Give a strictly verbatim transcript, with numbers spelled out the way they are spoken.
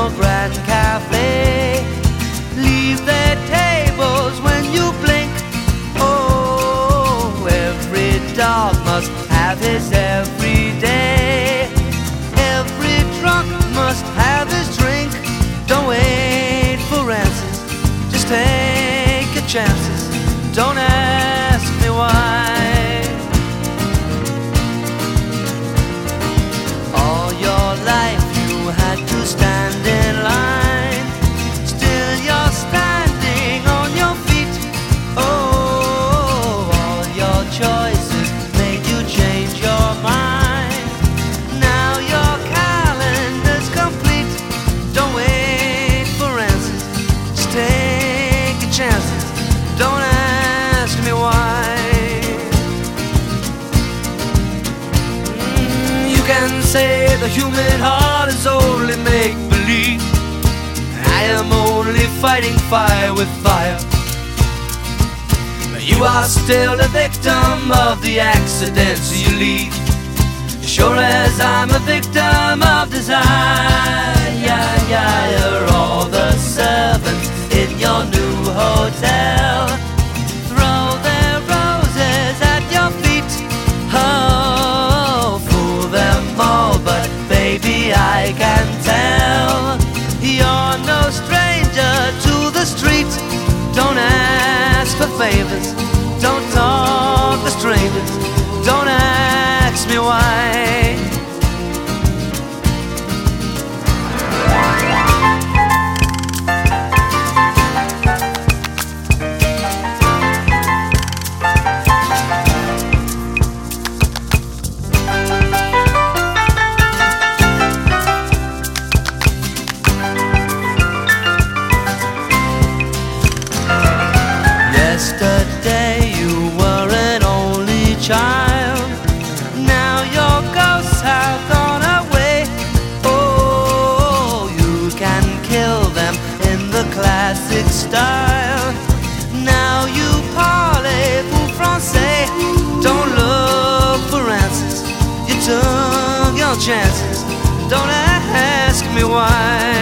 your grand cafe. Leave their tables when you blink. Oh, every dog must have his every day. Every drunk must have his drink. Don't wait for answers, just take your chances. Don't ask me why. All your life you had to stand in line. Still you're standing on your feet. Oh, all your choices made you change your mind. Now your calendar's complete. Don't wait for answers, just take your chances. Don't ask me why. Mm, you can say the human heart is only make-believe. I am only fighting fire with fire. You are still the victim of the accidents you leave, sure as I'm a victim of desire. Yeah, yeah, you're all the servants in your new hotel. Throw their roses at your feet. Oh, fool them all, but baby, I can tell you're no stranger to the street. Don't ask for favors, don't talk to strangers. Don't ask me why. Yesterday you were an only child. Now your ghosts have gone away. Oh, you can kill them in the classic style. Now you parlez-vous français. Don't look for answers, you took your chances. Don't ask me why.